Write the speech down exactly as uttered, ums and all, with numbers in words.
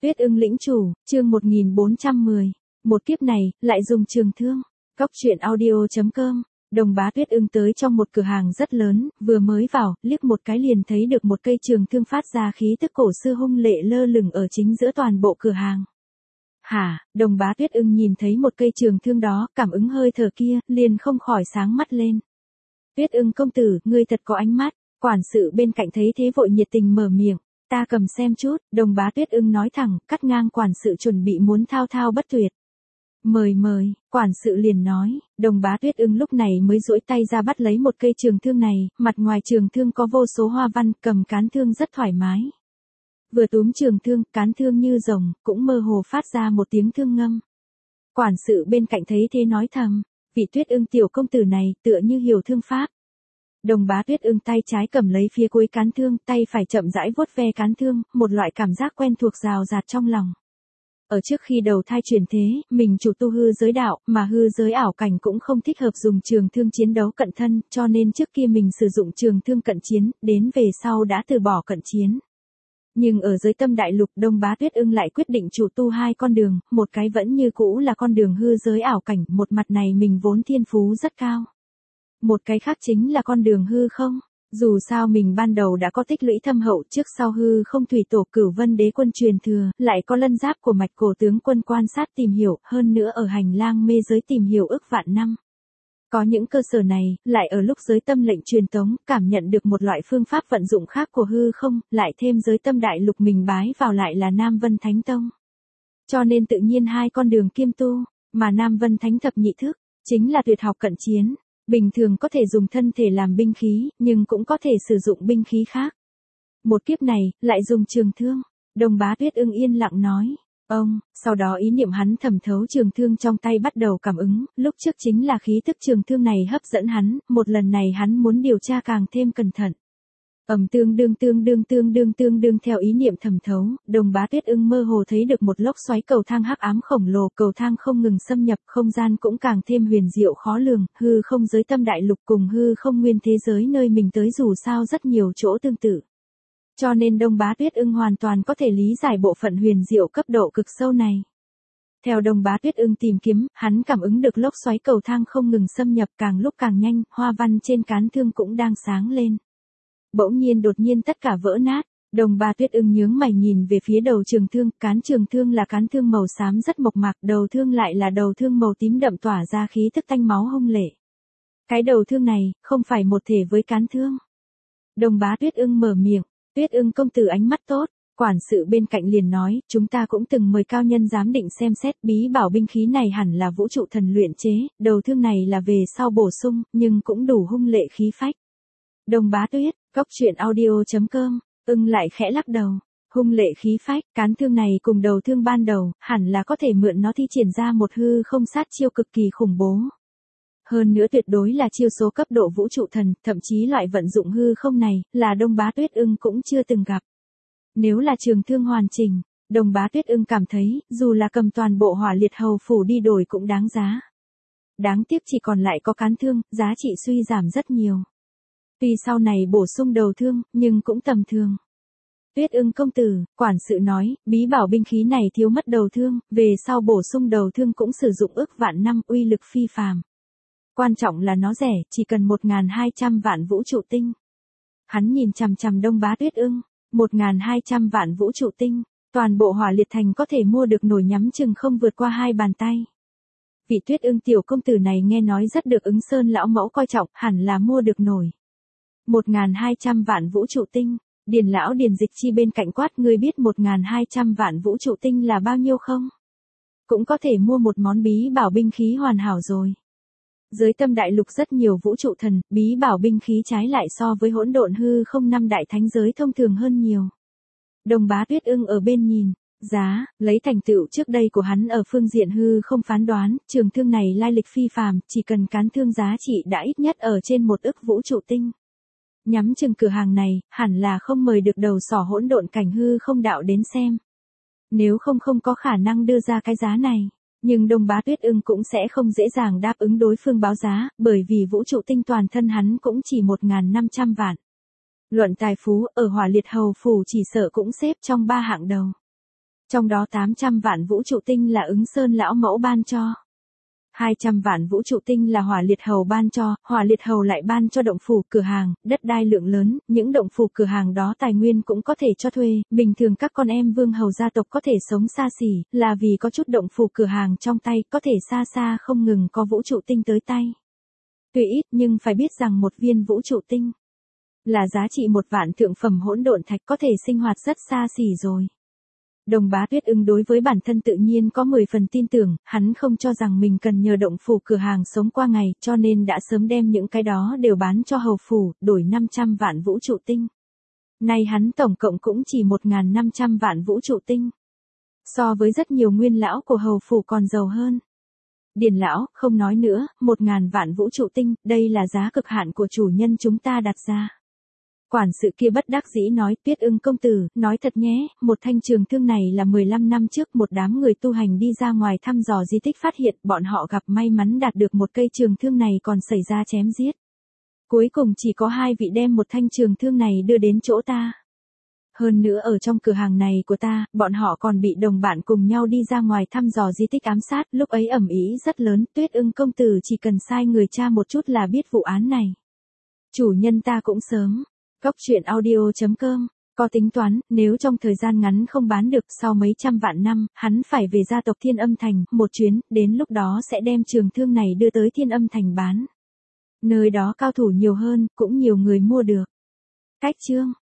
Tuyết ưng lĩnh chủ, chương một nghìn bốn trăm mười. Một kiếp này, lại dùng trường thương. Cóc truyện audio chấm com. Đồng bá Tuyết ưng tới trong một cửa hàng rất lớn, vừa mới vào, liếc một cái liền thấy được một cây trường thương phát ra khí tức cổ xưa hung lệ lơ lửng ở chính giữa toàn bộ cửa hàng. Hả, đồng bá Tuyết ưng nhìn thấy một cây trường thương đó, cảm ứng hơi thở kia, liền không khỏi sáng mắt lên. Tuyết ưng công tử, ngươi thật có ánh mắt. Quản sự bên cạnh thấy thế vội nhiệt tình mở miệng. Ta cầm xem chút, đồng bá Tuyết ưng nói thẳng, cắt ngang quản sự chuẩn bị muốn thao thao bất tuyệt. Mời mời, quản sự liền nói, đồng bá Tuyết ưng lúc này mới duỗi tay ra bắt lấy một cây trường thương này, mặt ngoài trường thương có vô số hoa văn, cầm cán thương rất thoải mái. Vừa túm trường thương, cán thương như rồng, cũng mơ hồ phát ra một tiếng thương ngâm. Quản sự bên cạnh thấy thế nói thầm, vị Tuyết ưng tiểu công tử này tựa như hiểu thương pháp. Đồng bá Tuyết ưng tay trái cầm lấy phía cuối cán thương, tay phải chậm rãi vuốt ve cán thương, một loại cảm giác quen thuộc rào rạt trong lòng. Ở trước khi đầu thai chuyển thế, mình chủ tu hư giới đạo, mà hư giới ảo cảnh cũng không thích hợp dùng trường thương chiến đấu cận thân, cho nên trước kia mình sử dụng trường thương cận chiến, đến về sau đã từ bỏ cận chiến. Nhưng ở giới tâm đại lục, Đông bá Tuyết ưng lại quyết định chủ tu hai con đường, một cái vẫn như cũ là con đường hư giới ảo cảnh, một mặt này mình vốn thiên phú rất cao. Một cái khác chính là con đường hư không. Dù sao mình ban đầu đã có tích lũy thâm hậu, trước sau hư không thủy tổ Cửu Vân Đế quân truyền thừa, lại có lân giáp của mạch cổ tướng quân quan sát tìm hiểu, hơn nữa ở hành lang mê giới tìm hiểu ức vạn năm. Có những cơ sở này, lại ở lúc giới tâm lệnh truyền tống, cảm nhận được một loại phương pháp vận dụng khác của hư không, lại thêm giới tâm đại lục mình bái vào lại là Nam Vân Thánh Tông. Cho nên tự nhiên hai con đường kiêm tu, mà Nam Vân Thánh thập nhị thức, chính là tuyệt học cận chiến. Bình thường có thể dùng thân thể làm binh khí, nhưng cũng có thể sử dụng binh khí khác. Một kiếp này, lại dùng trường thương. Đồng bá Tuyết ưng yên lặng nói. Ông, sau đó ý niệm hắn thẩm thấu trường thương trong tay bắt đầu cảm ứng, lúc trước chính là khí tức trường thương này hấp dẫn hắn, một lần này hắn muốn điều tra càng thêm cẩn thận. Ầm tương đương tương đương tương đương tương đương theo ý niệm thẩm thấu, đồng bá Tuyết ưng mơ hồ thấy được một lốc xoáy cầu thang hắc ám khổng lồ, cầu thang không ngừng xâm nhập, không gian cũng càng thêm huyền diệu khó lường, hư không giới tâm đại lục cùng hư không nguyên thế giới nơi mình tới dù sao rất nhiều chỗ tương tự. Cho nên Đông bá Tuyết ưng hoàn toàn có thể lý giải bộ phận huyền diệu cấp độ cực sâu này. Theo Đông bá Tuyết ưng tìm kiếm, hắn cảm ứng được lốc xoáy cầu thang không ngừng xâm nhập càng lúc càng nhanh, hoa văn trên cán thương cũng đang sáng lên. Bỗng nhiên đột nhiên tất cả vỡ nát, đồng bá Tuyết ưng nhướng mày nhìn về phía đầu trường thương, cán trường thương là cán thương màu xám rất mộc mạc, đầu thương lại là đầu thương màu tím đậm tỏa ra khí tức tanh máu hung lệ. Cái đầu thương này, không phải một thể với cán thương. Đồng bá Tuyết ưng mở miệng, Tuyết ưng công tử ánh mắt tốt, quản sự bên cạnh liền nói, chúng ta cũng từng mời cao nhân giám định xem xét, bí bảo binh khí này hẳn là vũ trụ thần luyện chế, đầu thương này là về sau bổ sung, nhưng cũng đủ hung lệ khí phách. Đồng bá Tuyết, cóc truyện audio chấm com, ưng lại khẽ lắc đầu, hung lệ khí phách, cán thương này cùng đầu thương ban đầu, hẳn là có thể mượn nó thi triển ra một hư không sát chiêu cực kỳ khủng bố. Hơn nữa tuyệt đối là chiêu số cấp độ vũ trụ thần, thậm chí loại vận dụng hư không này, là Đông bá Tuyết ưng cũng chưa từng gặp. Nếu là trường thương hoàn chỉnh, Đồng bá Tuyết ưng cảm thấy, dù là cầm toàn bộ hỏa liệt hầu phủ đi đổi cũng đáng giá. Đáng tiếc chỉ còn lại có cán thương, giá trị suy giảm rất nhiều. Tuy sau này bổ sung đầu thương, nhưng cũng tầm thường. Tuyết ưng công tử, quản sự nói, bí bảo binh khí này thiếu mất đầu thương, về sau bổ sung đầu thương cũng sử dụng ức vạn năm, uy lực phi phàm. Quan trọng là nó rẻ, chỉ cần một nghìn hai trăm vạn vũ trụ tinh. Hắn nhìn chằm chằm Đông bá Tuyết ưng, một nghìn hai trăm vạn vũ trụ tinh, toàn bộ hỏa liệt thành có thể mua được nổi nhắm chừng không vượt qua hai bàn tay. Vị Tuyết ưng tiểu công tử này nghe nói rất được Ứng Sơn lão mẫu coi trọng, hẳn là mua được nổi. một nghìn hai trăm vạn vũ trụ tinh, Điền lão Điền Dịch Chi bên cạnh quát, ngươi biết một nghìn hai trăm vạn vũ trụ tinh là bao nhiêu không? Cũng có thể mua một món bí bảo binh khí hoàn hảo rồi. Giới tâm đại lục rất nhiều vũ trụ thần, bí bảo binh khí trái lại so với hỗn độn hư không năm đại thánh giới thông thường hơn nhiều. Đồng bá Tuyết ưng ở bên nhìn, giá, lấy thành tựu trước đây của hắn ở phương diện hư không phán đoán, trường thương này lai lịch phi phàm, chỉ cần cán thương giá trị đã ít nhất ở trên một ức vũ trụ tinh. Nhắm chừng cửa hàng này, hẳn là không mời được đầu sỏ hỗn độn cảnh hư không đạo đến xem. Nếu không không có khả năng đưa ra cái giá này. Nhưng Đông bá Tuyết ưng cũng sẽ không dễ dàng đáp ứng đối phương báo giá, bởi vì vũ trụ tinh toàn thân hắn cũng chỉ một nghìn năm trăm vạn. Luận tài phú, ở hỏa liệt hầu phủ chỉ sợ cũng xếp trong ba hạng đầu. Trong đó tám trăm vạn vũ trụ tinh là ứng sơn lão mẫu ban cho. hai trăm vạn vũ trụ tinh là hỏa liệt hầu ban cho, hỏa liệt hầu lại ban cho động phủ cửa hàng, đất đai lượng lớn, những động phủ cửa hàng đó tài nguyên cũng có thể cho thuê, bình thường các con em vương hầu gia tộc có thể sống xa xỉ, là vì có chút động phủ cửa hàng trong tay, có thể xa xa không ngừng có vũ trụ tinh tới tay. Tuy ít nhưng phải biết rằng một viên vũ trụ tinh là giá trị một vạn thượng phẩm hỗn độn thạch, có thể sinh hoạt rất xa xỉ rồi. Đồng Bá Tuyết Ưng đối với bản thân tự nhiên có mười phần tin tưởng, hắn không cho rằng mình cần nhờ động phủ cửa hàng sống qua ngày, cho nên đã sớm đem những cái đó đều bán cho hầu phủ, đổi năm trăm vạn vũ trụ tinh. Nay hắn tổng cộng cũng chỉ một nghìn năm trăm vạn vũ trụ tinh. So với rất nhiều nguyên lão của hầu phủ còn giàu hơn. Điền lão, không nói nữa, một nghìn vạn vũ trụ tinh, đây là giá cực hạn của chủ nhân chúng ta đặt ra. Quản sự kia bất đắc dĩ nói, Tuyết Ưng công tử, nói thật nhé, một thanh trường thương này là mười lăm năm trước một đám người tu hành đi ra ngoài thăm dò di tích phát hiện, bọn họ gặp may mắn đạt được một cây trường thương này còn xảy ra chém giết. Cuối cùng chỉ có hai vị đem một thanh trường thương này đưa đến chỗ ta. Hơn nữa ở trong cửa hàng này của ta, bọn họ còn bị đồng bạn cùng nhau đi ra ngoài thăm dò di tích ám sát, lúc ấy ầm ĩ rất lớn, Tuyết Ưng công tử chỉ cần sai người tra một chút là biết vụ án này. Chủ nhân ta cũng sớm. Góc truyện audio chấm com, có tính toán, nếu trong thời gian ngắn không bán được sau mấy trăm vạn năm, hắn phải về gia tộc Thiên Âm Thành, một chuyến, đến lúc đó sẽ đem trường thương này đưa tới Thiên Âm Thành bán. Nơi đó cao thủ nhiều hơn, cũng nhiều người mua được. Cách chương